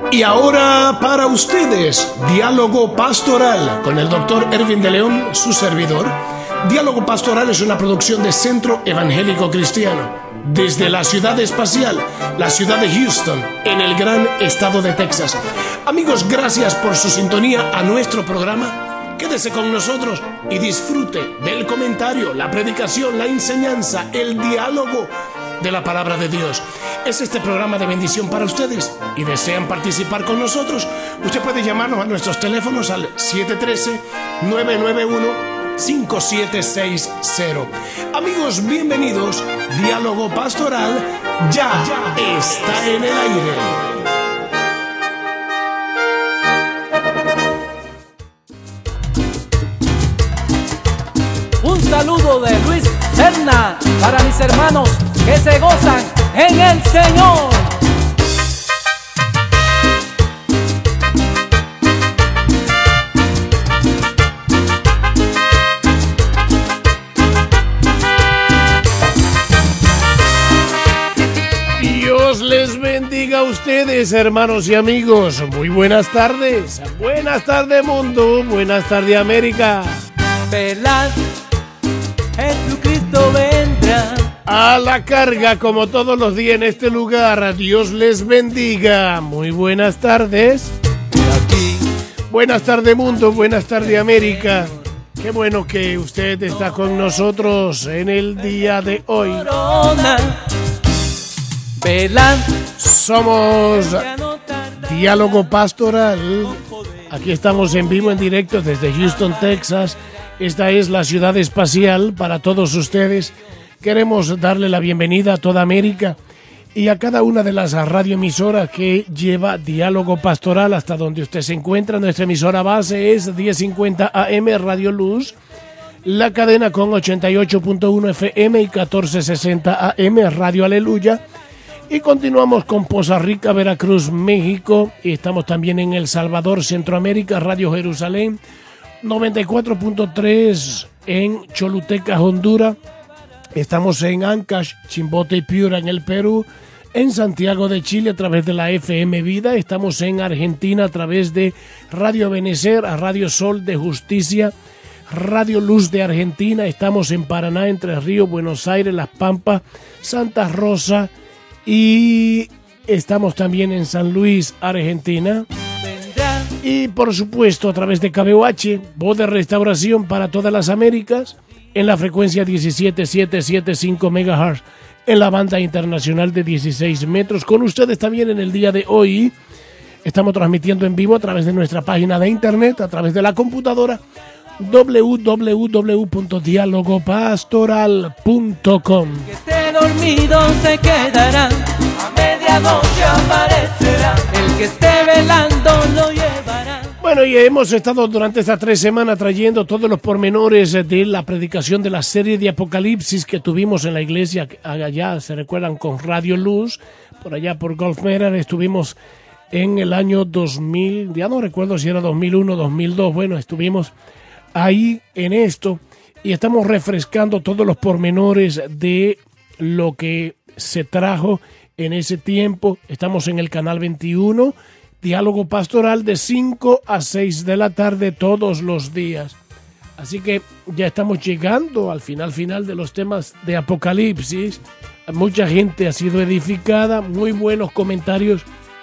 Y ahora para ustedes, Diálogo Pastoral con el Dr. Ervin de León, su servidor. Diálogo Pastoral es una producción de Centro Evangélico Cristiano, desde la ciudad espacial, la ciudad de Houston, en el gran estado de Texas. Amigos, gracias por su sintonía a nuestro programa. Quédese con nosotros y disfrute del comentario, la predicación, la enseñanza, el diálogo de la palabra de Dios. Es este programa de bendición para ustedes y desean participar con nosotros. Usted puede llamarnos a nuestros teléfonos al 713-991-5760. Amigos, bienvenidos. Diálogo Pastoral ya está en el aire. Un saludo de Luis Serna para mis hermanos que se gozan en el Señor. Dios les bendiga a ustedes, hermanos y amigos. Muy buenas tardes. Buenas tardes, mundo. Buenas tardes, América. Velad, Jesucristo vendrá. A la carga, como todos los días en este lugar. Dios les bendiga. Muy buenas tardes. Aquí. Buenas tardes, mundo. Buenas tardes, América. Qué bueno que usted está con nosotros en el día de hoy. Corona. Velad. Somos Diálogo Pastoral. Aquí estamos en vivo, en directo desde Houston, Texas. Esta es la ciudad espacial para todos ustedes. Queremos darle la bienvenida a toda América y a cada una de las radioemisoras que lleva Diálogo Pastoral hasta donde usted se encuentra. Nuestra emisora base es 1050 AM Radio Luz, la cadena con 88.1 FM y 1460 AM Radio Aleluya. Y continuamos con Poza Rica, Veracruz, México. Y estamos también en El Salvador, Centroamérica, Radio Jerusalén, 94.3 en Choluteca, Honduras. Estamos en Ancash, Chimbote y Piura en el Perú, en Santiago de Chile a través de la FM Vida. Estamos en Argentina a través de Radio Benecer, a Radio Sol de Justicia, Radio Luz de Argentina. Estamos en Paraná, Entre Ríos, Buenos Aires, Las Pampas, Santa Rosa y estamos también en San Luis, Argentina. Y por supuesto a través de KBOH, Voz de Restauración para todas las Américas, en la frecuencia 17775 MHz, en la banda internacional de 16 metros. Con ustedes también en el día de hoy. Estamos transmitiendo en vivo a través de nuestra página de internet, a través de la computadora, www.dialogopastoral.com. Que esté dormido se quedará, a medianoche aparecerá, el que esté velando lo llevará. Bueno, y hemos estado durante estas 3 semanas trayendo todos los pormenores de la predicación de la serie de Apocalipsis que tuvimos en la iglesia allá, se recuerdan, con Radio Luz, por allá por Gulf Medan. Estuvimos en el año 2000, ya no recuerdo si era 2001, 2002, bueno, estuvimos ahí en esto y estamos refrescando todos los pormenores de lo que se trajo en ese tiempo. Estamos en el canal 21, Diálogo Pastoral, de 5 a 6 de la tarde todos los días. Así que ya estamos llegando al final de los temas de Apocalipsis. Mucha gente ha sido edificada, muy buenos comentarios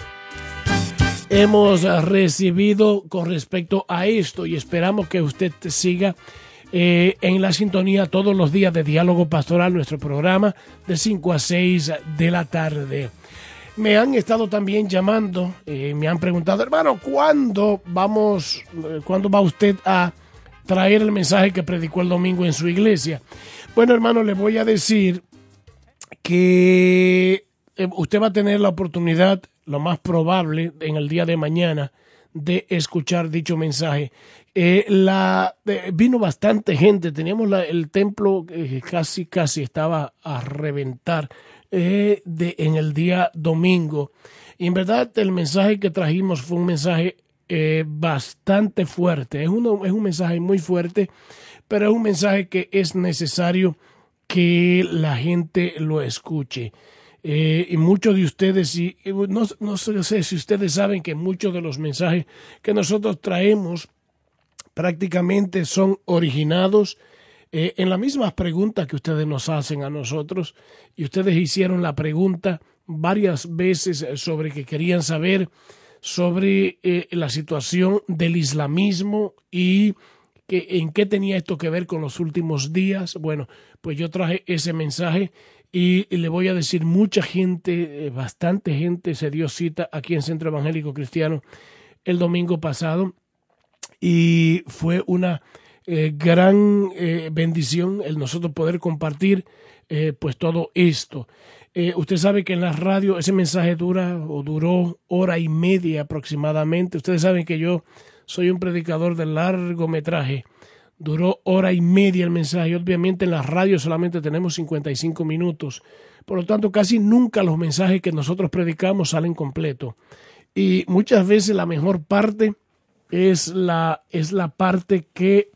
hemos recibido con respecto a esto y esperamos que usted siga en la sintonía todos los días de Diálogo Pastoral, nuestro programa de 5 a 6 de la tarde. Me han estado también llamando, me han preguntado, hermano, ¿cuándo va usted a traer el mensaje que predicó el domingo en su iglesia? Bueno, hermano, le voy a decir que usted va a tener la oportunidad, lo más probable, en el día de mañana, de escuchar dicho mensaje. Vino bastante gente, teníamos el templo casi estaba a reventar en el día domingo. Y en verdad el mensaje que trajimos fue un mensaje bastante fuerte. Es un mensaje muy fuerte, pero es un mensaje que es necesario que la gente lo escuche. y muchos de ustedes, no sé si ustedes saben que muchos de los mensajes que nosotros traemos prácticamente son originados en las mismas preguntas que ustedes nos hacen a nosotros, y ustedes hicieron la pregunta varias veces sobre que querían saber sobre la situación del islamismo y en qué tenía esto que ver con los últimos días. Bueno, pues yo traje ese mensaje y le voy a decir, mucha gente, bastante gente se dio cita aquí en Centro Evangélico Cristiano el domingo pasado, y fue una gran bendición el nosotros poder compartir pues todo esto. Usted sabe que en la radio ese mensaje duró hora y media aproximadamente. Ustedes saben que yo soy un predicador de largometraje. Duró hora y media el mensaje. Obviamente en la radio solamente tenemos 55 minutos. Por lo tanto, casi nunca los mensajes que nosotros predicamos salen completos. Y muchas veces la mejor parte es la parte que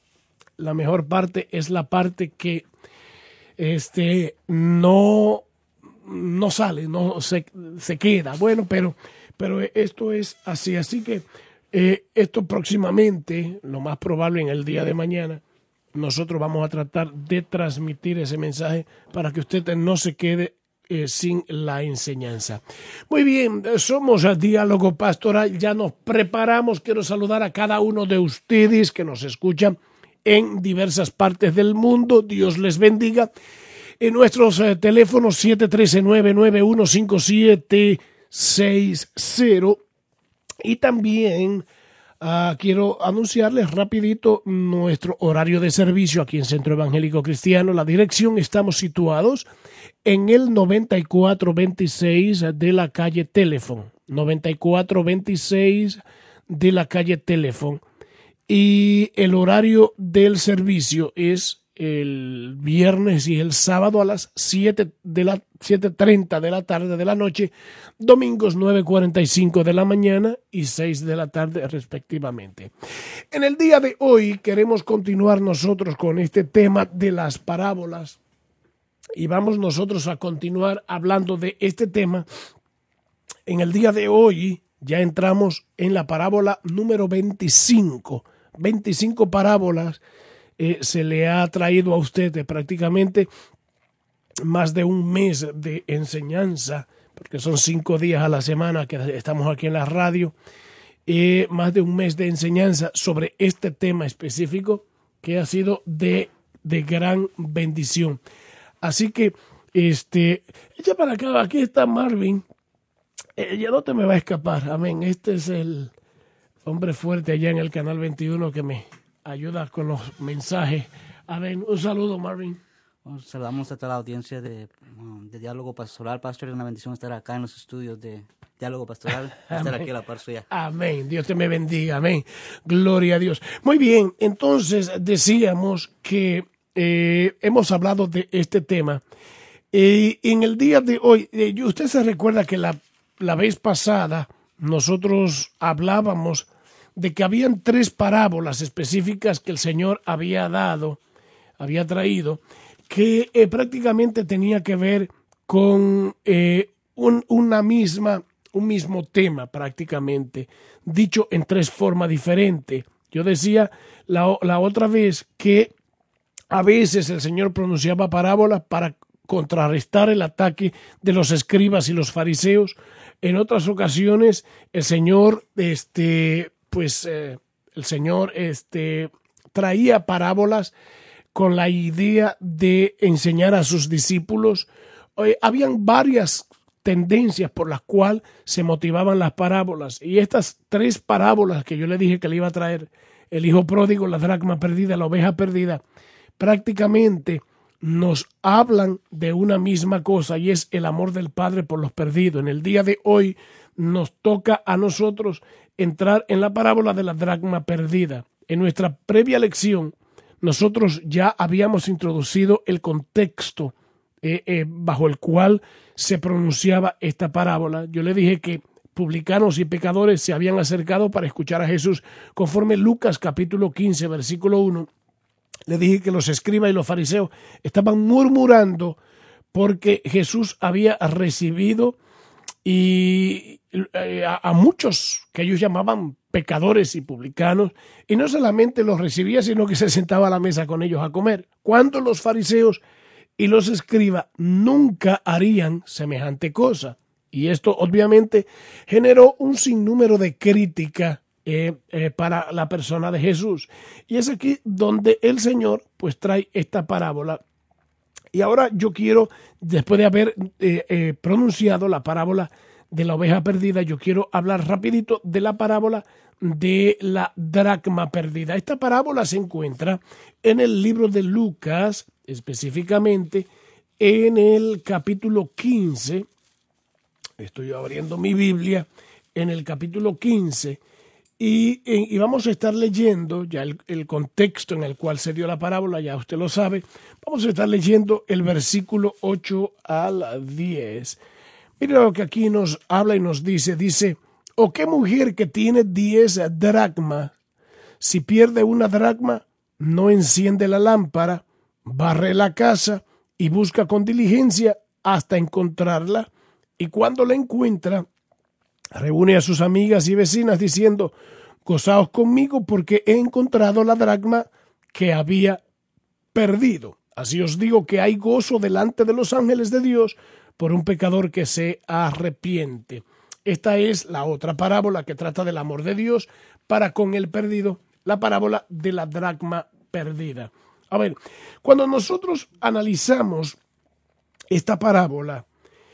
no sale, no se queda. Bueno, pero esto es así. Así que esto próximamente, lo más probable en el día de mañana, nosotros vamos a tratar de transmitir ese mensaje para que usted no se quede sin la enseñanza. Muy bien, somos a Diálogo Pastoral, ya nos preparamos. Quiero saludar a cada uno de ustedes que nos escuchan en diversas partes del mundo. Dios les bendiga. En nuestros teléfonos 713-991-5760, y también quiero anunciarles rapidito nuestro horario de servicio aquí en Centro Evangélico Cristiano. La dirección: estamos situados en el 9426 de la calle Teléfono, 9426 de la calle Teléfono, y el horario del servicio es el viernes y el sábado a las 7:30 de la tarde de la noche, domingos 9:45 de la mañana y 6 de la tarde respectivamente. En el día de hoy queremos continuar nosotros con este tema de las parábolas, y vamos nosotros a continuar hablando de este tema. En el día de hoy ya entramos en la parábola número 25. 25 parábolas se le ha traído a usted prácticamente más de un mes de enseñanza, porque son 5 días a la semana que estamos aquí en la radio, más de un mes de enseñanza sobre este tema específico que ha sido de gran bendición. Así que, echa para acá, aquí está Marvin, ya no te me va a escapar, amén. Este es el hombre fuerte allá en el Canal 21 que me ayuda con los mensajes. Amén. Un saludo, Marvin. Saludamos a toda la audiencia de Diálogo Pastoral. Pastor, es una bendición estar acá en los estudios de Diálogo Pastoral, estar aquí a la par suya. Amén. Dios te me bendiga. Amén. Gloria a Dios. Muy bien, entonces decíamos que hemos hablado de este tema. En el día de hoy, usted se recuerda que la vez pasada nosotros hablábamos de que habían 3 parábolas específicas que el Señor había traído, que prácticamente tenía que ver con un mismo tema prácticamente, dicho en 3 formas diferentes. Yo decía la otra vez que a veces el Señor pronunciaba parábolas para contrarrestar el ataque de los escribas y los fariseos. En otras ocasiones el Señor traía parábolas con la idea de enseñar a sus discípulos. Habían varias tendencias por las cuales se motivaban las parábolas, y estas 3 parábolas que yo le dije que le iba a traer, el hijo pródigo, la dracma perdida, la oveja perdida, prácticamente nos hablan de una misma cosa, y es el amor del Padre por los perdidos. En el día de hoy nos toca a nosotros entrar en la parábola de la dracma perdida. En nuestra previa lección nosotros ya habíamos introducido el contexto bajo el cual se pronunciaba esta parábola. Yo le dije que publicanos y pecadores se habían acercado para escuchar a Jesús, conforme Lucas capítulo 15 versículo 1. Le dije que los escribas y los fariseos estaban murmurando porque Jesús había recibido a muchos que ellos llamaban pecadores y publicanos, y no solamente los recibía, sino que se sentaba a la mesa con ellos a comer, cuando los fariseos y los escribas nunca harían semejante cosa. Y esto obviamente generó un sinnúmero de crítica para la persona de Jesús. Y es aquí donde el Señor pues trae esta parábola. Y ahora yo quiero, después de haber pronunciado la parábola de la oveja perdida, yo quiero hablar rapidito de la parábola de la dracma perdida. Esta parábola se encuentra en el libro de Lucas, específicamente en el capítulo 15. Estoy abriendo mi Biblia en el capítulo 15 y vamos a estar leyendo ya el contexto en el cual se dio la parábola, ya usted lo sabe. Vamos a estar leyendo el versículo 8 al 10. Mira lo que aquí nos habla y nos dice, ¿o qué mujer que tiene 10 dracmas, si pierde una dracma, no enciende la lámpara, barre la casa y busca con diligencia hasta encontrarla? Y cuando la encuentra, reúne a sus amigas y vecinas diciendo, gozaos conmigo porque he encontrado la dracma que había perdido. Así os digo que hay gozo delante de los ángeles de Dios por un pecador que se arrepiente. Esta es la otra parábola que trata del amor de Dios para con el perdido, la parábola de la dracma perdida. A ver, cuando nosotros analizamos esta parábola,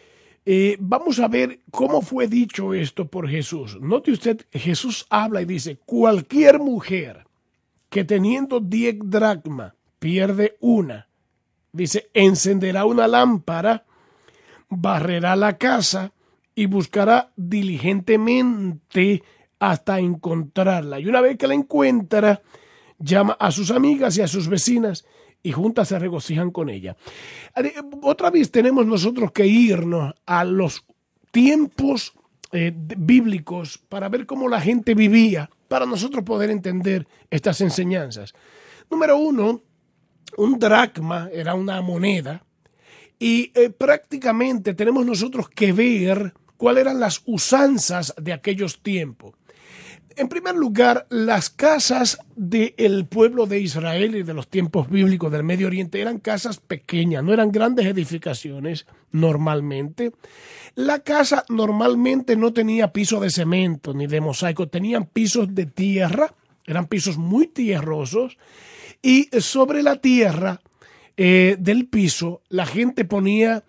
vamos a ver cómo fue dicho esto por Jesús. Note usted, Jesús habla y dice, cualquier mujer que teniendo 10 dracmas pierde una, dice, encenderá una lámpara, barrerá la casa y buscará diligentemente hasta encontrarla. Y una vez que la encuentra, llama a sus amigas y a sus vecinas y juntas se regocijan con ella. Otra vez tenemos nosotros que irnos a los tiempos bíblicos para ver cómo la gente vivía, para nosotros poder entender estas enseñanzas. Número 1, un dracma era una moneda y prácticamente tenemos nosotros que ver cuáles eran las usanzas de aquellos tiempos. En primer lugar, las casas del pueblo de Israel y de los tiempos bíblicos del Medio Oriente eran casas pequeñas, no eran grandes edificaciones normalmente. La casa normalmente no tenía piso de cemento ni de mosaico, tenían pisos de tierra, eran pisos muy tierrosos y sobre la tierra del piso la gente ponía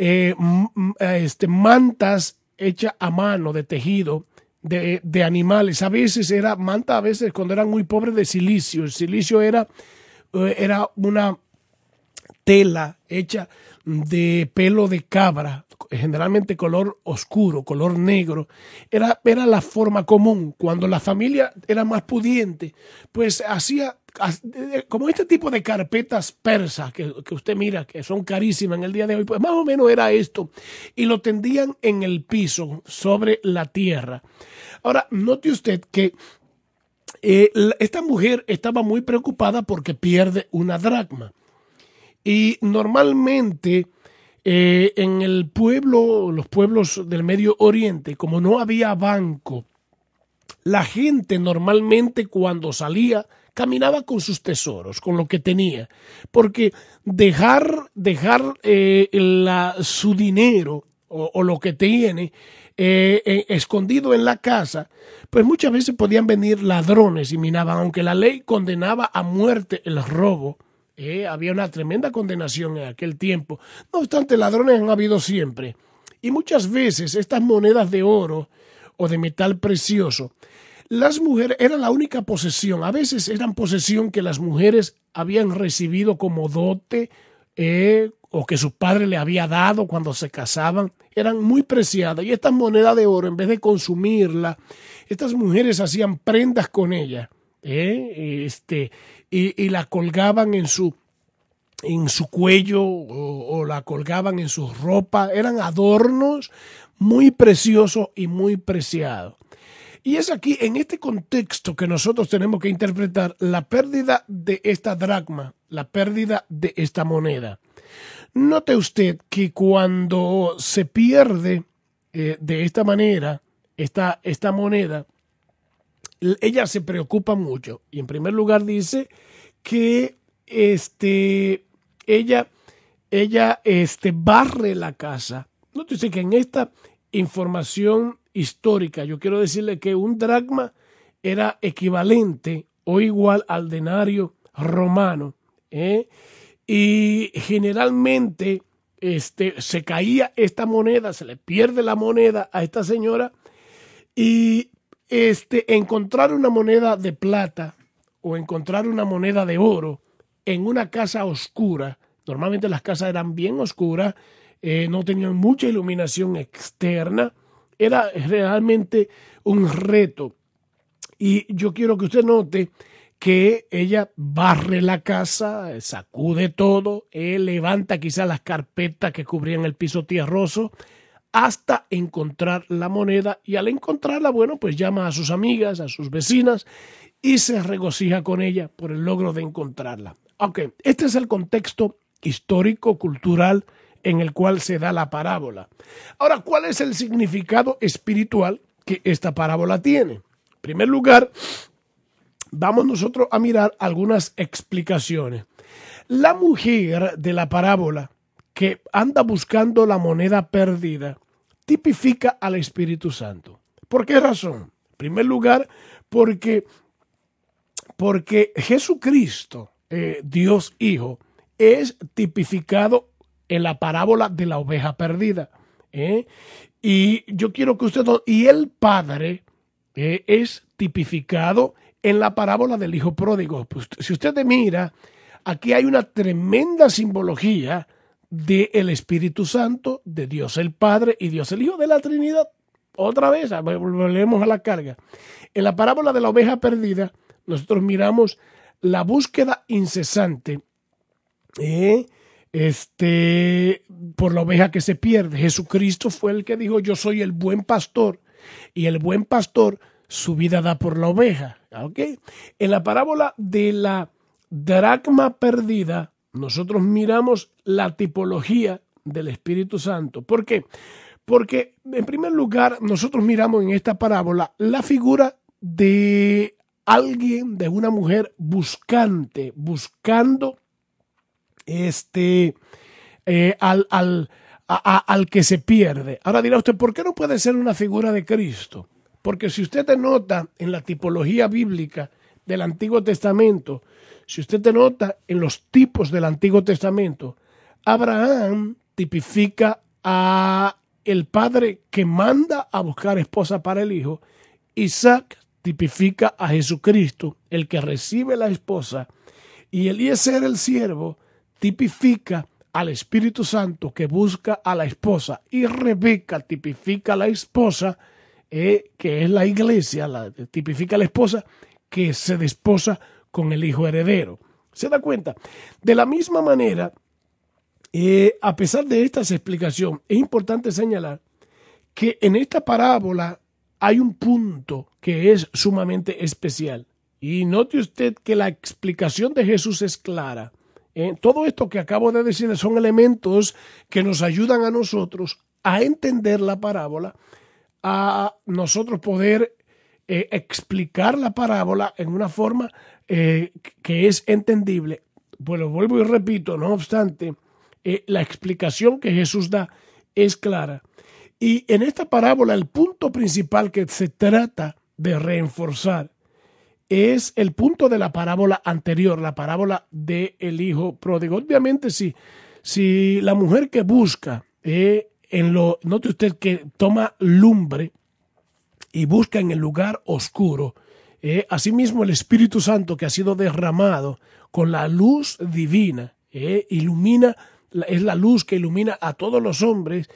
mantas hechas a mano de tejido de animales. A veces era manta, a veces cuando eran muy pobres, de silicio. El silicio era una tela hecha de pelo de cabra, generalmente color oscuro, color negro. Era la forma común. Cuando la familia era más pudiente, pues hacía como este tipo de carpetas persas que usted mira, que son carísimas en el día de hoy, pues más o menos era esto. Y lo tendían en el piso, sobre la tierra. Ahora, note usted que esta mujer estaba muy preocupada porque pierde una dracma. Y normalmente en el pueblo, los pueblos del Medio Oriente, como no había banco, la gente normalmente cuando salía caminaba con sus tesoros, con lo que tenía, porque dejar su dinero o lo que tiene escondido en la casa, pues muchas veces podían venir ladrones y minaban, aunque la ley condenaba a muerte el robo. Había una tremenda condenación en aquel tiempo. No obstante, ladrones han habido siempre. Y muchas veces estas monedas de oro o de metal precioso, las mujeres eran la única posesión. A veces eran posesión que las mujeres habían recibido como dote o que su padre le había dado cuando se casaban. Eran muy preciadas. Y estas monedas de oro, en vez de consumirla, estas mujeres hacían prendas con ella. Y la colgaban en su cuello o la colgaban en su ropa. Eran adornos muy preciosos y muy preciados. Y es aquí, en este contexto, que nosotros tenemos que interpretar la pérdida de esta dracma, la pérdida de esta moneda. Note usted que cuando se pierde de esta manera esta moneda, ella se preocupa mucho. Y en primer lugar dice que ella barre la casa. Nótese que en esta información histórica yo quiero decirle que un dracma era equivalente o igual al denario romano, y generalmente se caía esta moneda, se le pierde la moneda a esta señora, y encontrar una moneda de plata o encontrar una moneda de oro en una casa oscura, normalmente las casas eran bien oscuras, no tenían mucha iluminación externa, era realmente un reto. Y yo quiero que usted note que ella barre la casa, sacude todo, levanta quizás las carpetas que cubrían el piso tierroso hasta encontrar la moneda, y al encontrarla, bueno, pues llama a sus amigas, a sus vecinas y se regocija con ella por el logro de encontrarla. Ok, este es el contexto histórico, cultural en el cual se da la parábola. Ahora, ¿cuál es el significado espiritual que esta parábola tiene? En primer lugar, vamos nosotros a mirar algunas explicaciones. La mujer de la parábola que anda buscando la moneda perdida tipifica al Espíritu Santo. ¿Por qué razón? En primer lugar, porque Jesucristo, Dios Hijo, es tipificado en la parábola de la oveja perdida. Y yo quiero que usted... Y el Padre es tipificado en la parábola del Hijo Pródigo. Pues, si usted mira, aquí hay una tremenda simbología del Espíritu Santo, de Dios el Padre y Dios el Hijo, de la Trinidad. Otra vez, volvemos a la carga. En la parábola de la oveja perdida, nosotros miramos la búsqueda incesante por la oveja que se pierde. Jesucristo fue el que dijo: yo soy el buen pastor, y el buen pastor su vida da por la oveja. ¿Okay? En la parábola de la dracma perdida, nosotros miramos la tipología del Espíritu Santo. ¿Por qué? Porque, en primer lugar, nosotros miramos en esta parábola la figura de alguien, de una mujer buscando al que se pierde. Ahora dirá usted, ¿por qué no puede ser una figura de Cristo? Porque si usted te nota en la tipología bíblica del Antiguo Testamento, si usted te nota en los tipos del Antiguo Testamento, Abraham tipifica a el padre que manda a buscar esposa para el hijo. Isaac tipifica a Jesucristo, el que recibe la esposa, y Eliezer, el siervo, tipifica al Espíritu Santo que busca a la esposa, y Rebeca tipifica a la esposa, que es la iglesia, tipifica a la esposa que se desposa con el hijo heredero. ¿Se da cuenta? De la misma manera, a pesar de estas explicaciones, es importante señalar que en esta parábola hay un punto que es sumamente especial. Y note usted que la explicación de Jesús es clara. Todo esto que acabo de decir son elementos que nos ayudan a nosotros a entender la parábola, a nosotros poder explicar la parábola en una forma que es entendible. Bueno, vuelvo y repito, no obstante, la explicación que Jesús da es clara. Y en esta parábola el punto principal que se trata de reforzar es el punto de la parábola anterior, la parábola del hijo pródigo. Obviamente, si la mujer que busca, note usted que toma lumbre y busca en el lugar oscuro, asimismo el Espíritu Santo que ha sido derramado con la luz divina, ilumina, es la luz que ilumina a todos los hombres,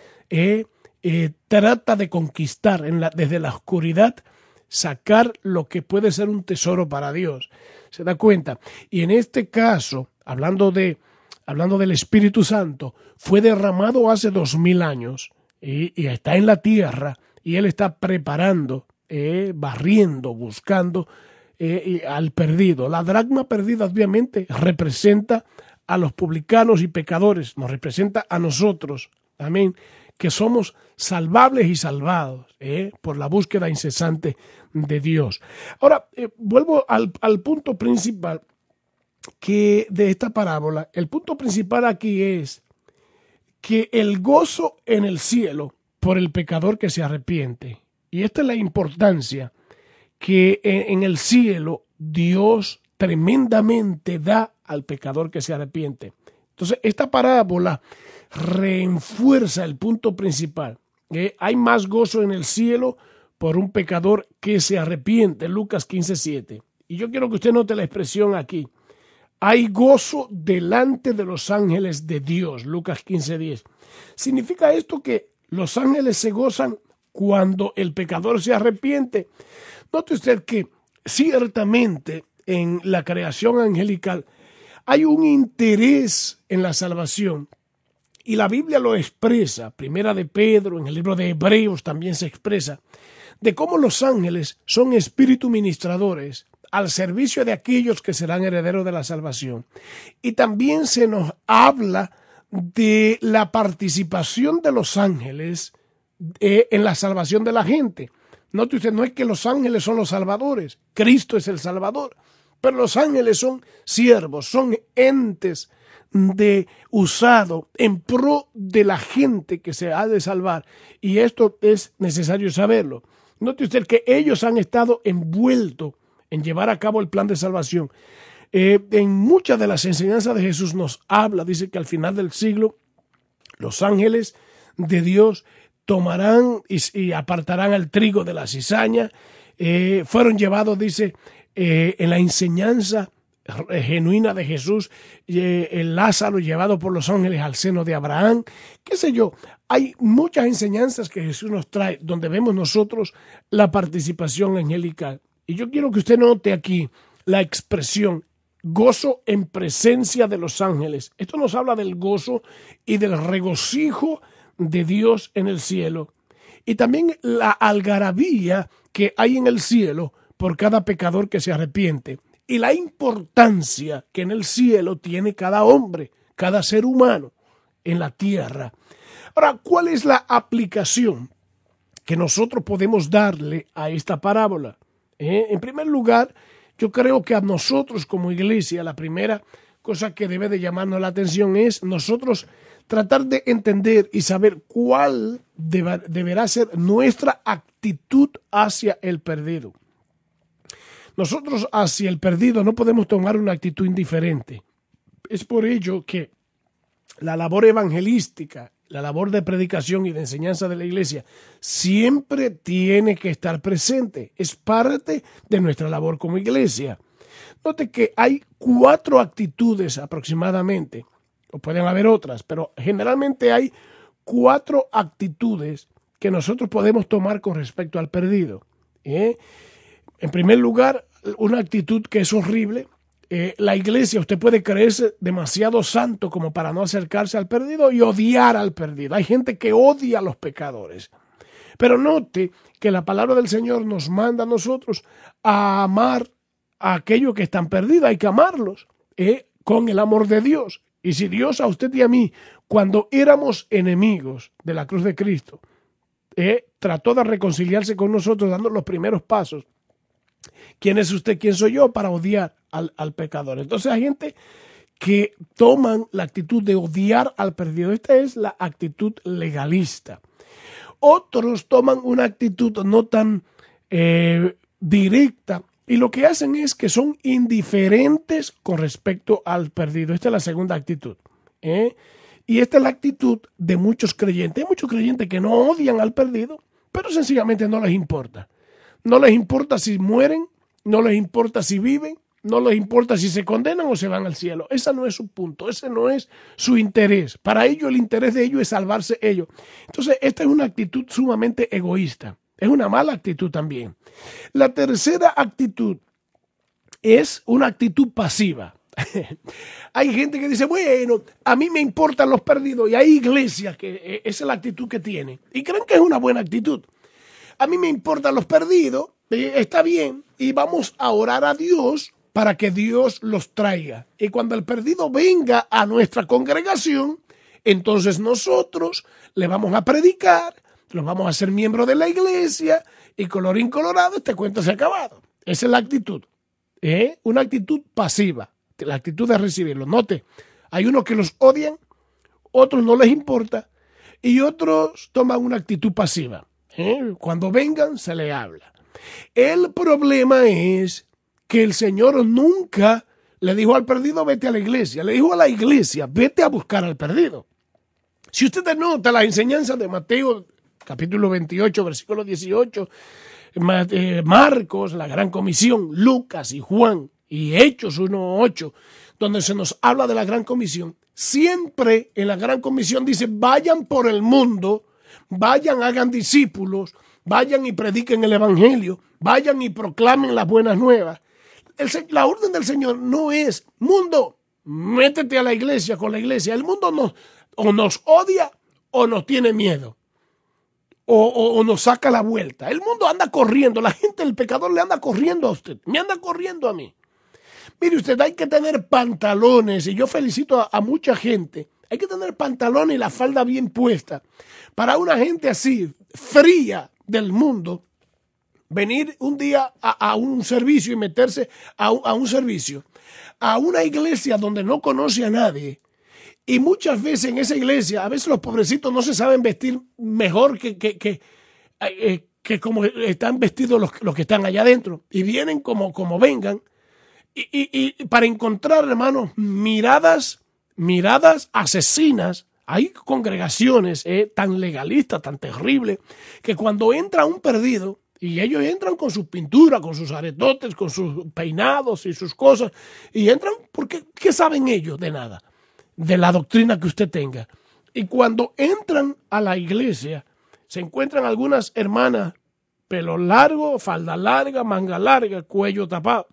trata de conquistar desde la oscuridad, sacar lo que puede ser un tesoro para Dios. ¿Se da cuenta? Y en este caso, hablando del Espíritu Santo, fue derramado hace 2000 años y está en la tierra, y Él está preparando, barriendo, buscando al perdido. La dracma perdida obviamente representa a los publicanos y pecadores, nos representa a nosotros, amén, que somos salvables y salvados por la búsqueda incesante de Dios. Ahora, vuelvo al punto principal que de esta parábola. El punto principal aquí es que el gozo en el cielo por el pecador que se arrepiente, y esta es la importancia que en el cielo Dios tremendamente da al pecador que se arrepiente. Entonces, esta parábola refuerza el punto principal. Hay más gozo en el cielo por un pecador que se arrepiente. Lucas 15:7. Y yo quiero que usted note la expresión aquí. Hay gozo delante de los ángeles de Dios. Lucas 15:10. ¿Significa esto que los ángeles se gozan cuando el pecador se arrepiente? Note usted que ciertamente en la creación angelical hay un interés en la salvación. Y la Biblia lo expresa, Primera de Pedro, en el libro de Hebreos también se expresa, de cómo los ángeles son espíritus ministradores al servicio de aquellos que serán herederos de la salvación. Y también se nos habla de la participación de los ángeles en la salvación de la gente. Note usted, no es que los ángeles son los salvadores, Cristo es el Salvador, pero los ángeles son siervos, son entes usado en pro de la gente que se ha de salvar, y esto es necesario saberlo. Note usted que ellos han estado envueltos en llevar a cabo el plan de salvación. En muchas de las enseñanzas de Jesús nos habla, dice que al final del siglo los ángeles de Dios tomarán y apartarán al trigo de la cizaña. Fueron llevados, dice, en la enseñanza genuina de Jesús, el Lázaro llevado por los ángeles al seno de Abraham, qué sé yo. Hay muchas enseñanzas que Jesús nos trae donde vemos nosotros la participación angelical. Y yo quiero que usted note aquí la expresión gozo en presencia de los ángeles. Esto nos habla del gozo y del regocijo de Dios en el cielo. Y también la algarabía que hay en el cielo por cada pecador que se arrepiente. Y la importancia que en el cielo tiene cada hombre, cada ser humano en la tierra. Ahora, ¿cuál es la aplicación que nosotros podemos darle a esta parábola? En primer lugar, yo creo que a nosotros como iglesia, la primera cosa que debe de llamarnos la atención es nosotros tratar de entender y saber cuál deberá ser nuestra actitud hacia el perdido. Nosotros hacia el perdido no podemos tomar una actitud indiferente. Es por ello que la labor evangelística, la labor de predicación y de enseñanza de la iglesia siempre tiene que estar presente. Es parte de nuestra labor como iglesia. Note que hay 4 actitudes aproximadamente, o pueden haber otras, pero generalmente hay 4 actitudes que nosotros podemos tomar con respecto al perdido. En primer lugar, una actitud que es horrible. La iglesia, usted puede creerse demasiado santo como para no acercarse al perdido y odiar al perdido. Hay gente que odia a los pecadores. Pero note que la palabra del Señor nos manda a nosotros a amar a aquellos que están perdidos. Hay que amarlos con el amor de Dios. Y si Dios a usted y a mí, cuando éramos enemigos de la cruz de Cristo, trató de reconciliarse con nosotros dando los primeros pasos, ¿quién es usted? ¿Quién soy yo para odiar al pecador? Entonces hay gente que toman la actitud de odiar al perdido. Esta es la actitud legalista. Otros toman una actitud no tan directa y lo que hacen es que son indiferentes con respecto al perdido. Esta es la segunda actitud. Y esta es la actitud de muchos creyentes. Hay muchos creyentes que no odian al perdido, pero sencillamente no les importa. No les importa si mueren, no les importa si viven, no les importa si se condenan o se van al cielo. Ese no es su punto, ese no es su interés. Para ellos el interés de ellos es salvarse ellos. Entonces esta es una actitud sumamente egoísta. Es una mala actitud también. La tercera actitud es una actitud pasiva. Hay gente que dice, bueno, a mí me importan los perdidos, y hay iglesias que esa es la actitud que tienen y creen que es una buena actitud. A mí me importan los perdidos, está bien, y vamos a orar a Dios para que Dios los traiga. Y cuando el perdido venga a nuestra congregación, entonces nosotros le vamos a predicar, lo vamos a hacer miembro de la iglesia y colorín colorado, este cuento se ha acabado. Esa es la actitud. Una actitud pasiva, la actitud de recibirlo. Note, hay unos que los odian, otros no les importa y otros toman una actitud pasiva. Cuando vengan se les habla. El problema es que el Señor nunca le dijo al perdido vete a la iglesia, le dijo a la iglesia vete a buscar al perdido. Si usted nota las enseñanzas de Mateo capítulo 28 versículo 18, Marcos, la Gran Comisión, Lucas y Juan y Hechos 1:8, donde se nos habla de la Gran Comisión, siempre en la Gran Comisión dice vayan por el mundo, vayan, hagan discípulos, vayan y prediquen el evangelio, vayan y proclamen las buenas nuevas. La orden del Señor no es mundo, métete a la iglesia con la iglesia. El mundo nos odia o nos tiene miedo. O nos saca la vuelta. El mundo anda corriendo, la gente, el pecador le anda corriendo a usted, me anda corriendo a mí. Mire usted, hay que tener pantalones, y yo felicito a mucha gente, hay que tener pantalones y la falda bien puesta. Para una gente así, fría del mundo, venir un día a un servicio y meterse a un servicio, a una iglesia donde no conoce a nadie. Y muchas veces en esa iglesia, a veces los pobrecitos no se saben vestir mejor que como están vestidos los que están allá adentro. Y vienen como vengan. Y para encontrar, hermanos, miradas asesinas. Hay congregaciones tan legalistas, tan terribles, que cuando entra un perdido, y ellos entran con sus pinturas, con sus aretotes, con sus peinados y sus cosas, y entran porque ¿qué saben ellos de nada? De la doctrina que usted tenga. Y cuando entran a la iglesia, se encuentran algunas hermanas, pelo largo, falda larga, manga larga, cuello tapado,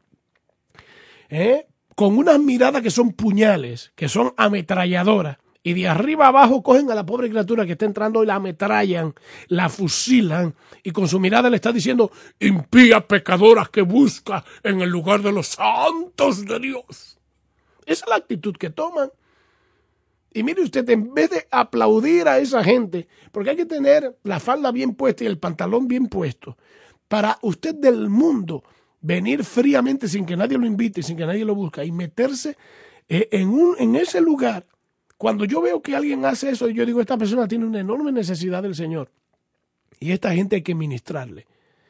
con unas miradas que son puñales, que son ametralladoras, y de arriba abajo cogen a la pobre criatura que está entrando y la ametrallan, la fusilan, y con su mirada le está diciendo, impía pecadora que busca en el lugar de los santos de Dios. Esa es la actitud que toman. Y mire usted, en vez de aplaudir a esa gente, porque hay que tener la falda bien puesta y el pantalón bien puesto, para usted del mundo venir fríamente sin que nadie lo invite, sin que nadie lo busque, y meterse en ese lugar. Cuando yo veo que alguien hace eso, yo digo, esta persona tiene una enorme necesidad del Señor. Y esta gente hay que ministrarle.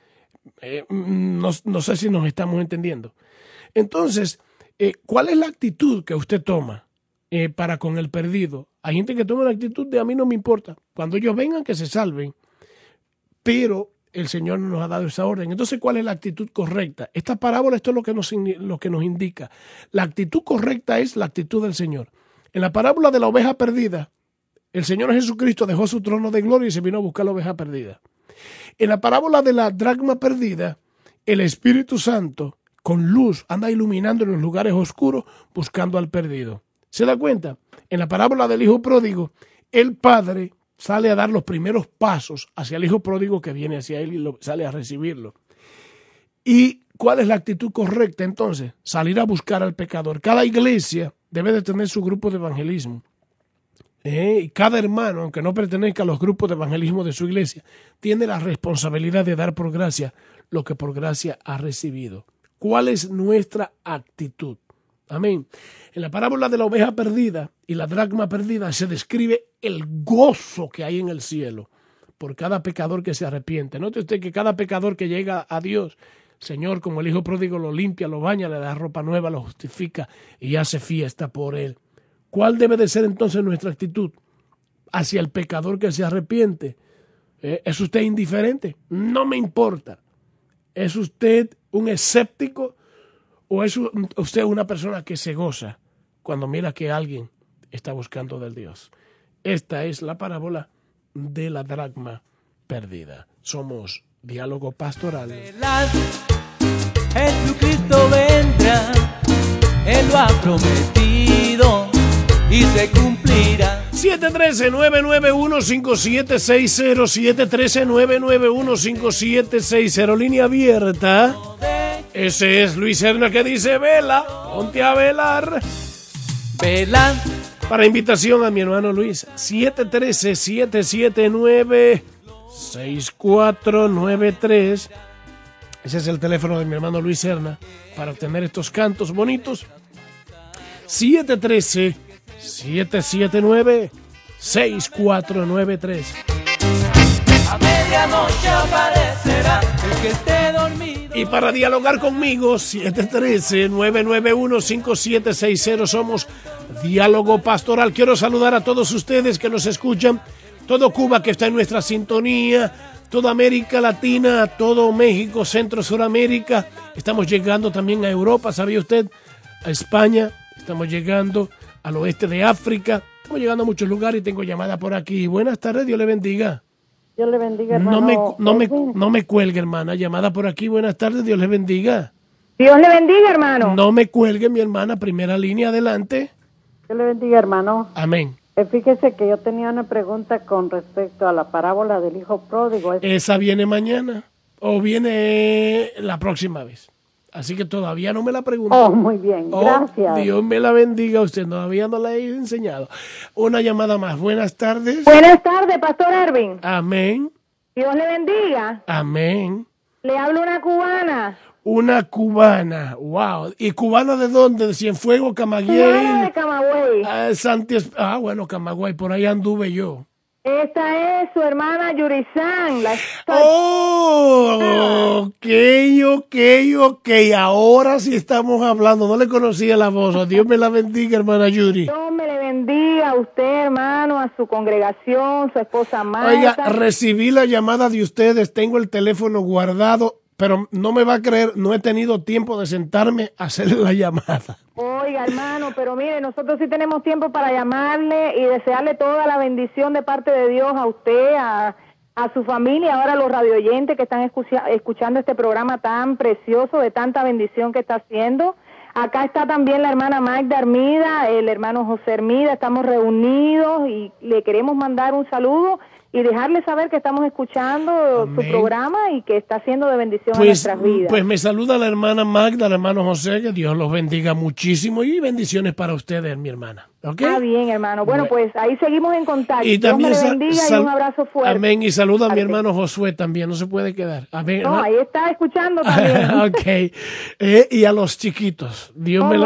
No sé si nos estamos entendiendo. Entonces, ¿cuál es la actitud que usted toma para con el perdido? Hay gente que toma la actitud de a mí no me importa. Cuando ellos vengan, que se salven. Pero el Señor no nos ha dado esa orden. Entonces, ¿cuál es la actitud correcta? Esta parábola, esto es lo que nos indica. La actitud correcta es la actitud del Señor. En la parábola de la oveja perdida, el Señor Jesucristo dejó su trono de gloria y se vino a buscar la oveja perdida. En la parábola de la dracma perdida, el Espíritu Santo, con luz, anda iluminando en los lugares oscuros buscando al perdido. ¿Se da cuenta? En la parábola del hijo pródigo, el padre sale a dar los primeros pasos hacia el hijo pródigo que viene hacia él y sale a recibirlo. ¿Y cuál es la actitud correcta entonces? Salir a buscar al pecador. Cada iglesia debe de tener su grupo de evangelismo. Y cada hermano, aunque no pertenezca a los grupos de evangelismo de su iglesia, tiene la responsabilidad de dar por gracia lo que por gracia ha recibido. ¿Cuál es nuestra actitud? Amén. En la parábola de la oveja perdida y la dracma perdida se describe el gozo que hay en el cielo por cada pecador que se arrepiente. Note usted que cada pecador que llega a Dios, Señor, como el hijo pródigo, lo limpia, lo baña, le da ropa nueva, lo justifica y hace fiesta por él. ¿Cuál debe de ser entonces nuestra actitud hacia el pecador que se arrepiente? ¿Es usted indiferente? No me importa. ¿Es usted un escéptico o es usted una persona que se goza cuando mira que alguien está buscando del Dios? Esta es la parábola de la dracma perdida. Somos Diálogo Pastoral. Jesucristo vendrá, Él lo ha prometido y se cumplirá. 713-991-5760, 713-991-5760, línea abierta. Ese es Luis Serna que dice vela, ponte a velar. Vela. Para invitación a mi hermano Luis, 713-779-6493. Ese es el teléfono de mi hermano Luis Serna para obtener estos cantos bonitos. 713-779-6493. A medianoche aparecerá el que esté dormido. Y para dialogar conmigo, 713-991-5760. Somos Diálogo Pastoral. Quiero saludar a todos ustedes que nos escuchan. Todo Cuba que está en nuestra sintonía. Toda América Latina, todo México, Centro, Suramérica. Estamos llegando también a Europa, ¿sabía usted? A España. Estamos llegando al oeste de África. Estamos llegando a muchos lugares y tengo llamada por aquí. Buenas tardes, Dios le bendiga. Dios le bendiga, hermano. No me cuelgue, hermana. Llamada por aquí. Buenas tardes, Dios le bendiga. Dios le bendiga, hermano. No me cuelgue, mi hermana. Primera línea, adelante. Dios le bendiga, hermano. Amén. Fíjese que yo tenía una pregunta con respecto a la parábola del hijo pródigo. ¿Esa viene mañana o viene la próxima vez? Así que todavía no me la pregunto. Oh, muy bien, gracias. Dios me la bendiga a usted. Todavía no la he enseñado. Una llamada más. Buenas tardes. Buenas tardes, Pastor Erwin. Amén. Dios le bendiga. Amén. Le hablo una cubana. Una cubana. Wow. ¿Y cubana de dónde? ¿De Cienfuegos, Camagüey? Cubana de Camagüey. Bueno, Camagüey. Por ahí anduve yo. Esta es su hermana Yurizán. Ok. Ahora sí estamos hablando. No le conocía la voz. Dios me la bendiga, hermana Yuri. Dios me le bendiga a usted, hermano, a su congregación, su esposa Marta. Oiga, recibí la llamada de ustedes. Tengo el teléfono guardado, pero no me va a creer. No he tenido tiempo de sentarme a hacerle la llamada. Oiga, hermano, pero mire, nosotros sí tenemos tiempo para llamarle y desearle toda la bendición de parte de Dios a usted, a su familia, ahora a los radioyentes que están escuchando este programa tan precioso, de tanta bendición que está haciendo. Acá está también la hermana Magda Hermida, el hermano José Hermida, estamos reunidos y le queremos mandar un saludo y dejarle saber que estamos escuchando su programa y que está siendo de bendición a nuestras vidas. Pues me saluda la hermana Magda, el hermano José, que Dios los bendiga muchísimo y bendiciones para ustedes, mi hermana. ¿Okay? Ah, bien, hermano. Bueno, pues ahí seguimos en contacto. Y también Dios me le bendiga y un abrazo fuerte. Amén. Y saluda a mi hermano Josué también, no se puede quedar. Amén. No, ahí está escuchando también. Ok. Y a los chiquitos. Dios me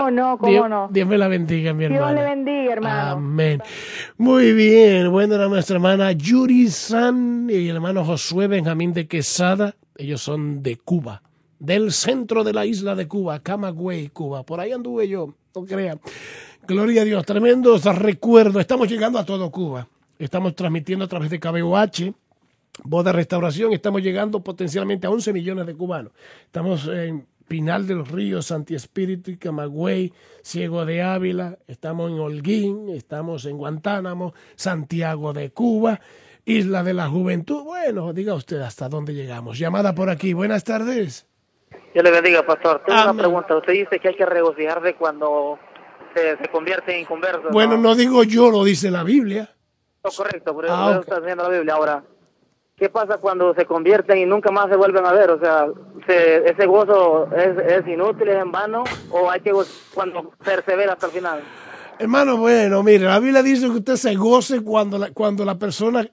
la bendiga, mi hermana. Dios le bendiga, hermano. Amén. Muy bien. Bueno, era nuestra hermana Yuri San y el hermano Josué Benjamín de Quesada. Ellos son de Cuba, del centro de la isla de Cuba, Camagüey, Cuba. Por ahí anduve yo, no crean. Gloria a Dios, tremendos recuerdos. Estamos llegando a todo Cuba. Estamos transmitiendo a través de KBOH, Voz de Restauración. Estamos llegando potencialmente a 11 millones de cubanos. Estamos en Pinal del Río, Santi Espíritu y Camagüey, Ciego de Ávila. Estamos en Holguín, estamos en Guantánamo, Santiago de Cuba, Isla de la Juventud. Bueno, diga usted hasta dónde llegamos. Llamada por aquí. Buenas tardes. Dios le bendiga, pastor. Tengo Amén. una pregunta. Usted dice que hay que regocijarse cuando se convierte en converso. Bueno, no digo yo, lo dice la Biblia. No, correcto, pero Okay. está diciendo la Biblia. Ahora, ¿qué pasa cuando se convierten y nunca más se vuelven a ver? O sea, ¿ese gozo es inútil, es en vano? ¿O hay que cuando persevera hasta el final? Hermano, bueno, mire, la Biblia dice que usted se goce cuando la persona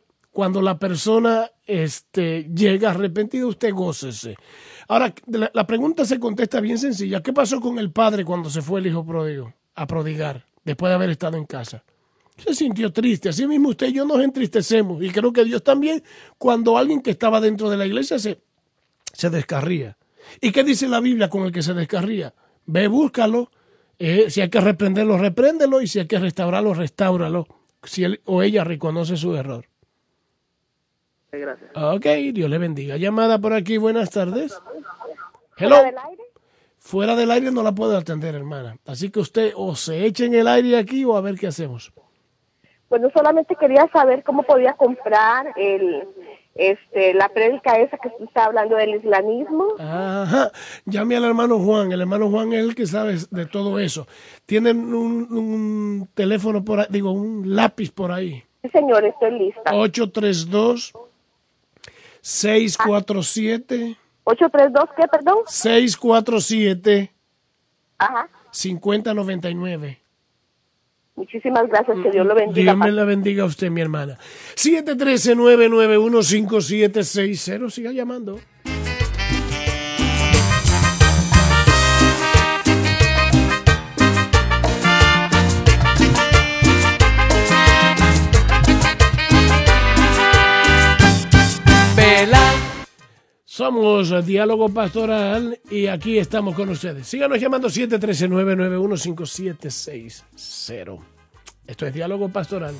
llega arrepentido, usted gócese. Ahora, la pregunta se contesta bien sencilla. ¿Qué pasó con el padre cuando se fue el hijo pródigo a prodigar, después de haber estado en casa? Se sintió triste. Así mismo usted y yo nos entristecemos. Y creo que Dios también, cuando alguien que estaba dentro de la iglesia se descarría. ¿Y qué dice la Biblia con el que se descarría? Ve, búscalo. Si hay que reprenderlo, repréndelo. Y si hay que restaurarlo, restáuralo. Si él o ella reconoce su error. Gracias. Ok, Dios le bendiga. Llamada por aquí, buenas tardes. Hello. ¿Fuera del aire? Fuera del aire no la puedo atender, hermana. Así que usted o se eche en el aire aquí o a ver qué hacemos. Bueno, solamente quería saber cómo podía comprar la prédica esa que usted está hablando del islamismo. Ajá. Llame al hermano Juan. El hermano Juan es el que sabe de todo eso. Tienen un teléfono por ahí, digo, un lápiz por ahí. Sí, señor, estoy lista. 832-647. 832, ¿qué, perdón? 647 Ajá. 5099. Muchísimas gracias, que Dios lo bendiga. Dios me la bendiga a usted, mi hermana. 713-991-5760. Siga llamando. Somos Diálogo Pastoral y aquí estamos con ustedes. Síganos llamando 713-991-5760. Esto es Diálogo Pastoral.